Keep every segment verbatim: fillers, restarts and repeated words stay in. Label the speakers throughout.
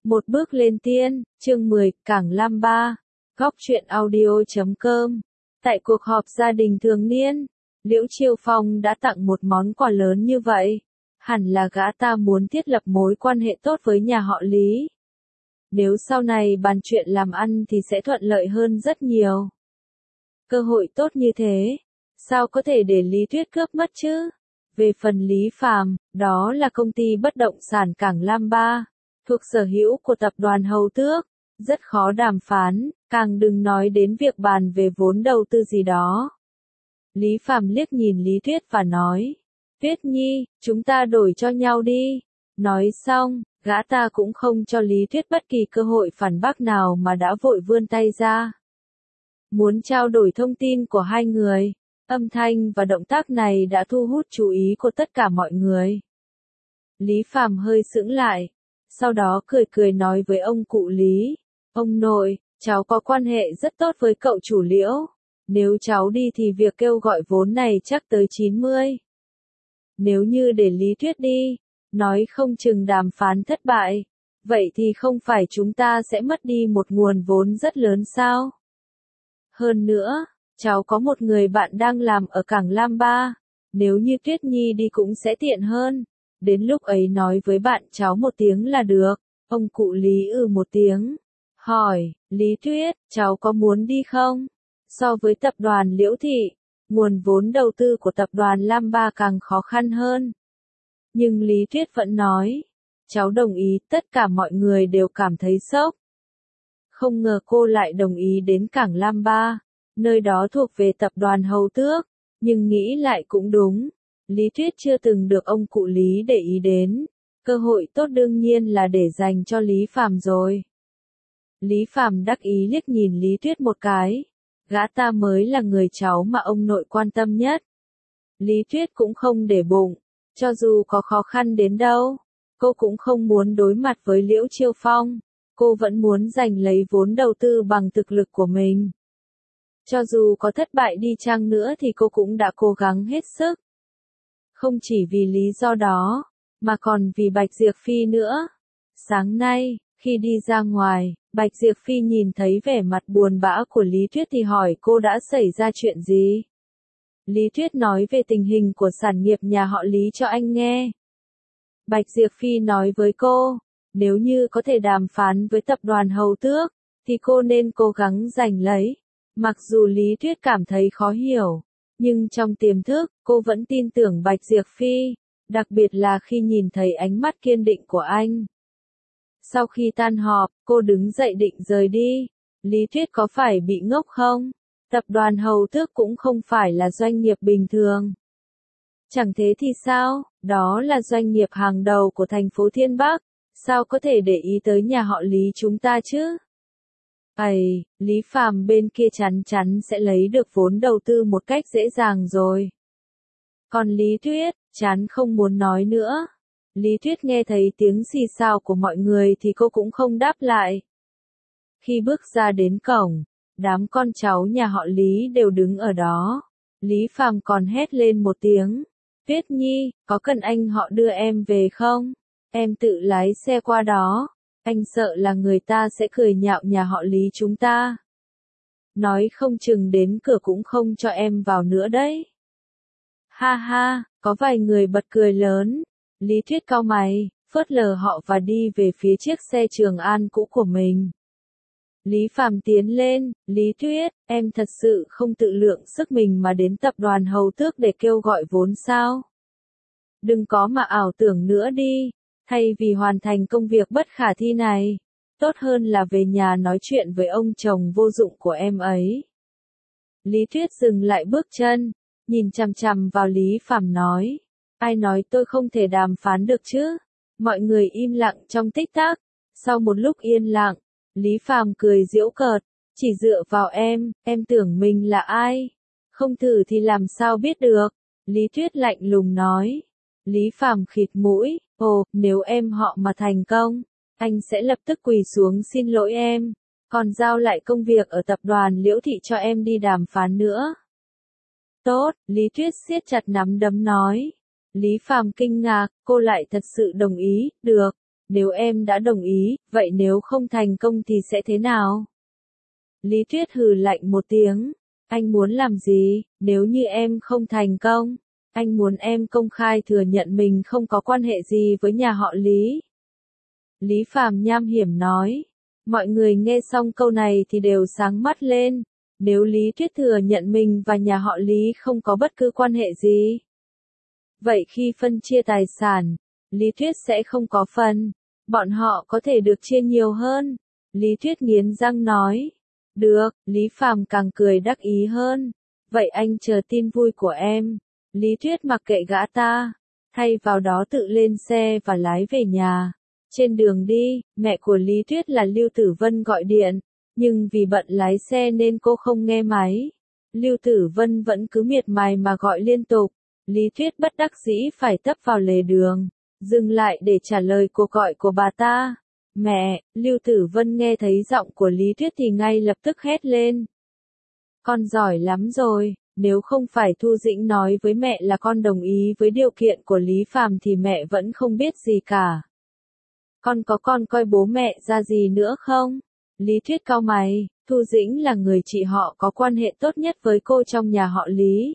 Speaker 1: Một bước lên tiên, chương mười, Cảng Lam Ba, góc truyện audio chấm com. Tại cuộc họp gia đình thường niên, Liễu Chiêu Phong đã tặng một món quà lớn như vậy. Hẳn là gã ta muốn thiết lập mối quan hệ tốt với nhà họ Lý. Nếu sau này bàn chuyện làm ăn thì sẽ thuận lợi hơn rất nhiều. Cơ hội tốt như thế, sao có thể để Lý Tuyết cướp mất chứ? Về phần Lý Phàm, đó là công ty bất động sản Cảng Lam Ba, thuộc sở hữu của tập đoàn Hầu Tước, rất khó đàm phán, càng đừng nói đến việc bàn về vốn đầu tư gì đó. Lý Phàm liếc nhìn Lý Tuyết và nói, Tuyết Nhi, chúng ta đổi cho nhau đi. Nói xong, gã ta cũng không cho Lý Tuyết bất kỳ cơ hội phản bác nào mà đã vội vươn tay ra. Muốn trao đổi thông tin của hai người, âm thanh và động tác này đã thu hút chú ý của tất cả mọi người. Lý Phàm hơi sững lại, sau đó cười cười nói với ông cụ Lý, ông nội, cháu có quan hệ rất tốt với cậu chủ Liễu, nếu cháu đi thì việc kêu gọi vốn này chắc tới chín mươi. Nếu như để Lý Tuyết đi, nói không chừng đàm phán thất bại, vậy thì không phải chúng ta sẽ mất đi một nguồn vốn rất lớn sao? Hơn nữa, cháu có một người bạn đang làm ở Cảng Lam Ba, nếu như Tuyết Nhi đi cũng sẽ tiện hơn. Đến lúc ấy nói với bạn cháu một tiếng là được. Ông cụ Lý ừ một tiếng. Hỏi, Lý Tuyết, cháu có muốn đi không? So với tập đoàn Liễu Thị, nguồn vốn đầu tư của tập đoàn Lam Ba càng khó khăn hơn. Nhưng Lý Tuyết vẫn nói, cháu đồng ý, tất cả mọi người đều cảm thấy sốc. Không ngờ cô lại đồng ý đến Cảng Lam Ba, nơi đó thuộc về tập đoàn Hầu Tước, nhưng nghĩ lại cũng đúng. Lý Tuyết chưa từng được ông cụ Lý để ý đến, cơ hội tốt đương nhiên là để dành cho Lý Phàm rồi. Lý Phàm đắc ý liếc nhìn Lý Tuyết một cái, gã ta mới là người cháu mà ông nội quan tâm nhất. Lý Tuyết cũng không để bụng, cho dù có khó khăn đến đâu, cô cũng không muốn đối mặt với Liễu Chiêu Phong, cô vẫn muốn giành lấy vốn đầu tư bằng thực lực của mình. Cho dù có thất bại đi chăng nữa thì cô cũng đã cố gắng hết sức. Không chỉ vì lý do đó, mà còn vì Bạch Diệp Phi nữa. Sáng nay, khi đi ra ngoài, Bạch Diệp Phi nhìn thấy vẻ mặt buồn bã của Lý Tuyết thì hỏi cô đã xảy ra chuyện gì. Lý Tuyết nói về tình hình của sản nghiệp nhà họ Lý cho anh nghe. Bạch Diệp Phi nói với cô, nếu như có thể đàm phán với tập đoàn Hầu Tước, thì cô nên cố gắng giành lấy. Mặc dù Lý Tuyết cảm thấy khó hiểu, nhưng trong tiềm thức, cô vẫn tin tưởng Bạch Diệp Phi, đặc biệt là khi nhìn thấy ánh mắt kiên định của anh. Sau khi tan họp, cô đứng dậy định rời đi. Lý Tuyết có phải bị ngốc không? Tập đoàn Hầu Tước cũng không phải là doanh nghiệp bình thường. Chẳng thế thì sao? Đó là doanh nghiệp hàng đầu của thành phố Thiên Bắc, sao có thể để ý tới nhà họ Lý chúng ta chứ? Ây, Lý Phàm bên kia chắn chắn sẽ lấy được vốn đầu tư một cách dễ dàng rồi. Còn Lý Tuyết, chán không muốn nói nữa. Lý Tuyết nghe thấy tiếng xì xào của mọi người thì cô cũng không đáp lại. Khi bước ra đến cổng, đám con cháu nhà họ Lý đều đứng ở đó. Lý Phàm còn hét lên một tiếng. Tuyết Nhi, có cần anh họ đưa em về không? Em tự lái xe qua đó. Anh sợ là người ta sẽ cười nhạo nhà họ Lý chúng ta. Nói không chừng đến cửa cũng không cho em vào nữa đấy. Ha ha, có vài người bật cười lớn. Lý Tuyết cau mày, phớt lờ họ và đi về phía chiếc xe Trường An cũ của mình. Lý Phàm tiến lên, Lý Tuyết, em thật sự không tự lượng sức mình mà đến tập đoàn Hầu Tước để kêu gọi vốn sao? Đừng có mà ảo tưởng nữa đi. Thay vì hoàn thành công việc bất khả thi này, tốt hơn là về nhà nói chuyện với ông chồng vô dụng của em ấy. Lý Tuyết dừng lại bước chân, nhìn chằm chằm vào Lý Phàm nói, ai nói tôi không thể đàm phán được chứ? Mọi người im lặng trong tích tắc, sau một lúc yên lặng, Lý Phàm cười giễu cợt, chỉ dựa vào em, em tưởng mình là ai? Không thử thì làm sao biết được? Lý Tuyết lạnh lùng nói. Lý Phàm khịt mũi, ồ, nếu em họ mà thành công, anh sẽ lập tức quỳ xuống xin lỗi em, còn giao lại công việc ở tập đoàn Liễu Thị cho em đi đàm phán nữa. Tốt, Lý Tuyết siết chặt nắm đấm nói. Lý Phàm kinh ngạc, cô lại thật sự đồng ý, được, Nếu em đã đồng ý, vậy nếu không thành công thì sẽ thế nào? Lý Tuyết hừ lạnh một tiếng. Anh muốn làm gì, nếu như em không thành công? Anh muốn em công khai thừa nhận mình không có quan hệ gì với nhà họ Lý. Lý Phàm nham hiểm nói. Mọi người nghe xong câu này thì đều sáng mắt lên. Nếu Lý Tuyết thừa nhận mình và nhà họ Lý không có bất cứ quan hệ gì, vậy khi phân chia tài sản, Lý Tuyết sẽ không có phần. Bọn họ có thể được chia nhiều hơn. Lý Tuyết nghiến răng nói. Được, Lý Phàm càng cười đắc ý hơn. Vậy anh chờ tin vui của em. Lý Tuyết mặc kệ gã ta, thay vào đó tự lên xe và lái về nhà. Trên đường đi, mẹ của Lý Tuyết là Lưu Tử Vân gọi điện, nhưng vì bận lái xe nên cô không nghe máy. Lưu Tử Vân vẫn cứ miệt mài mà gọi liên tục. Lý Tuyết bất đắc dĩ phải tấp vào lề đường, dừng lại để trả lời cuộc gọi của bà ta. Mẹ, Lưu Tử Vân nghe thấy giọng của Lý Tuyết thì ngay lập tức hét lên. Con giỏi lắm rồi, nếu không phải Thu Dĩnh nói với mẹ là con đồng ý với điều kiện của Lý Phàm thì mẹ vẫn không biết gì cả. Con có con coi bố mẹ ra gì nữa không? Lý Tuyết cau mày, Thu Dĩnh là người chị họ có quan hệ tốt nhất với cô trong nhà họ Lý.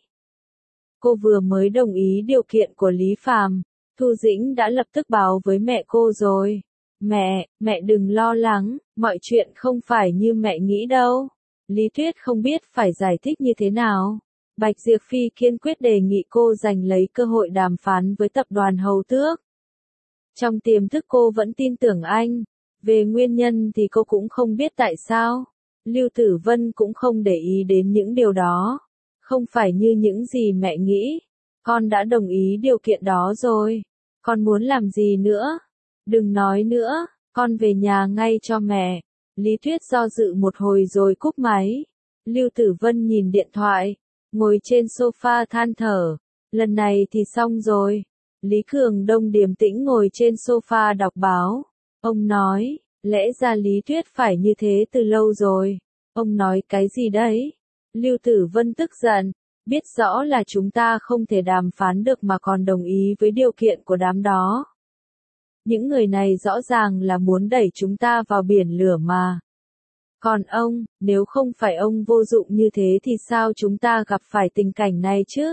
Speaker 1: Cô vừa mới đồng ý điều kiện của Lý Phàm, Thu Dĩnh đã lập tức báo với mẹ cô rồi. Mẹ, mẹ đừng lo lắng, mọi chuyện không phải như mẹ nghĩ đâu. Lý Tuyết không biết phải giải thích như thế nào. Bạch Diệp Phi kiên quyết đề nghị cô giành lấy cơ hội đàm phán với tập đoàn Hầu Tước. Trong tiềm thức cô vẫn tin tưởng anh. Về nguyên nhân thì cô cũng không biết tại sao. Lưu Tử Vân cũng không để ý đến những điều đó. Không phải như những gì mẹ nghĩ. Con đã đồng ý điều kiện đó rồi. Con muốn làm gì nữa? Đừng nói nữa, con về nhà ngay cho mẹ. Lý Tuyết do dự một hồi rồi cúp máy. Lưu Tử Vân nhìn điện thoại, ngồi trên sofa than thở. Lần này thì xong rồi. Lý Cường Đông điềm tĩnh ngồi trên sofa đọc báo. Ông nói, lẽ ra Lý Tuyết phải như thế từ lâu rồi. Ông nói cái gì đấy? Lưu Tử Vân tức giận, biết rõ là chúng ta không thể đàm phán được mà còn đồng ý với điều kiện của đám đó. Những người này rõ ràng là muốn đẩy chúng ta vào biển lửa mà. Còn ông, nếu không phải ông vô dụng như thế thì sao chúng ta gặp phải tình cảnh này chứ?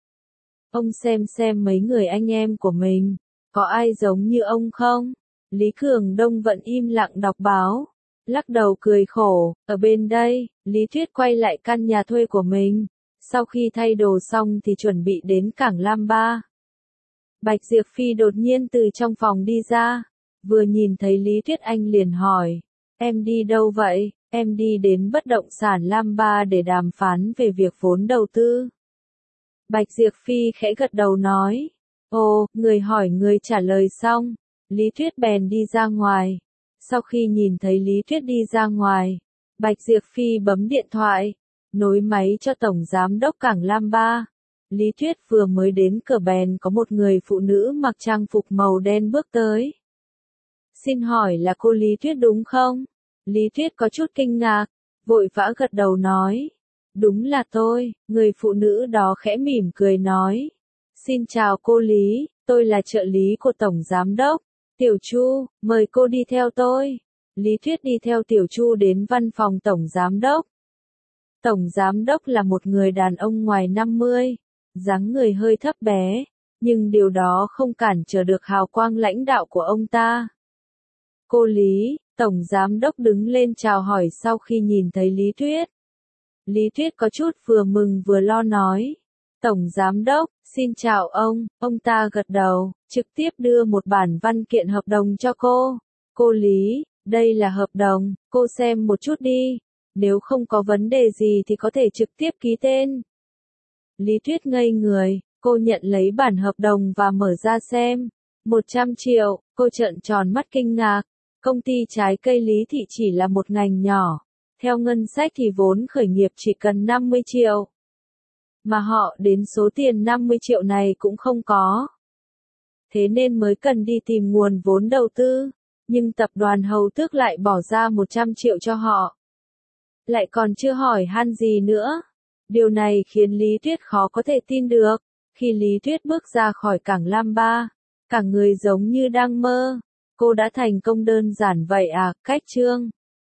Speaker 1: Ông xem xem mấy người anh em của mình, có ai giống như ông không? Lý Cường Đông vẫn im lặng đọc báo, lắc đầu cười khổ. Ở bên đây, Lý Tuyết quay lại căn nhà thuê của mình. Sau khi thay đồ xong thì chuẩn bị đến cảng Lam Ba. Bạch Diệp Phi đột nhiên từ trong phòng đi ra, vừa nhìn thấy Lý Tuyết anh liền hỏi, em đi đâu vậy? Em đi đến bất động sản Lam Ba để đàm phán về việc vốn đầu tư. Bạch Diệp Phi khẽ gật đầu nói, ồ, người hỏi người trả lời xong, Lý Tuyết bèn đi ra ngoài. Sau khi nhìn thấy Lý Tuyết đi ra ngoài, Bạch Diệp Phi bấm điện thoại, nối máy cho Tổng Giám đốc cảng Lam Ba. Lý Tuyết vừa mới đến cửa bèn có một người phụ nữ mặc trang phục màu đen bước tới. Xin hỏi là cô Lý Tuyết đúng không? Lý Tuyết có chút kinh ngạc, vội vã gật đầu nói. Đúng là tôi, người phụ nữ đó khẽ mỉm cười nói. Xin chào cô Lý, tôi là trợ lý của Tổng Giám đốc. Tiểu Chu, mời cô đi theo tôi. Lý Tuyết đi theo Tiểu Chu đến văn phòng Tổng Giám đốc. Tổng Giám đốc là một người đàn ông ngoài năm mươi, dáng người hơi thấp bé, nhưng điều đó không cản trở được hào quang lãnh đạo của ông ta. Cô Lý, Tổng Giám đốc đứng lên chào hỏi sau khi nhìn thấy Lý Tuyết. Lý Tuyết có chút vừa mừng vừa lo nói. Tổng Giám đốc, xin chào ông. Ông ta gật đầu, trực tiếp đưa một bản văn kiện hợp đồng cho cô. Cô Lý, đây là hợp đồng, cô xem một chút đi. Nếu không có vấn đề gì thì có thể trực tiếp ký tên. Lý Tuyết ngây người, cô nhận lấy bản hợp đồng và mở ra xem. một trăm triệu, cô trợn tròn mắt kinh ngạc. Công ty trái cây Lý Thị chỉ là một ngành nhỏ. Theo ngân sách thì vốn khởi nghiệp chỉ cần năm mươi triệu. Mà họ đến số tiền năm mươi triệu này cũng không có. Thế nên mới cần đi tìm nguồn vốn đầu tư. Nhưng tập đoàn Hầu Tước lại bỏ ra một trăm triệu cho họ. Lại còn chưa hỏi han gì nữa. Điều này khiến Lý Tuyết khó có thể tin được. Khi Lý Tuyết bước ra khỏi cảng Lam Ba, cả người giống như đang mơ. Cô đã thành công đơn giản vậy à, cách chương.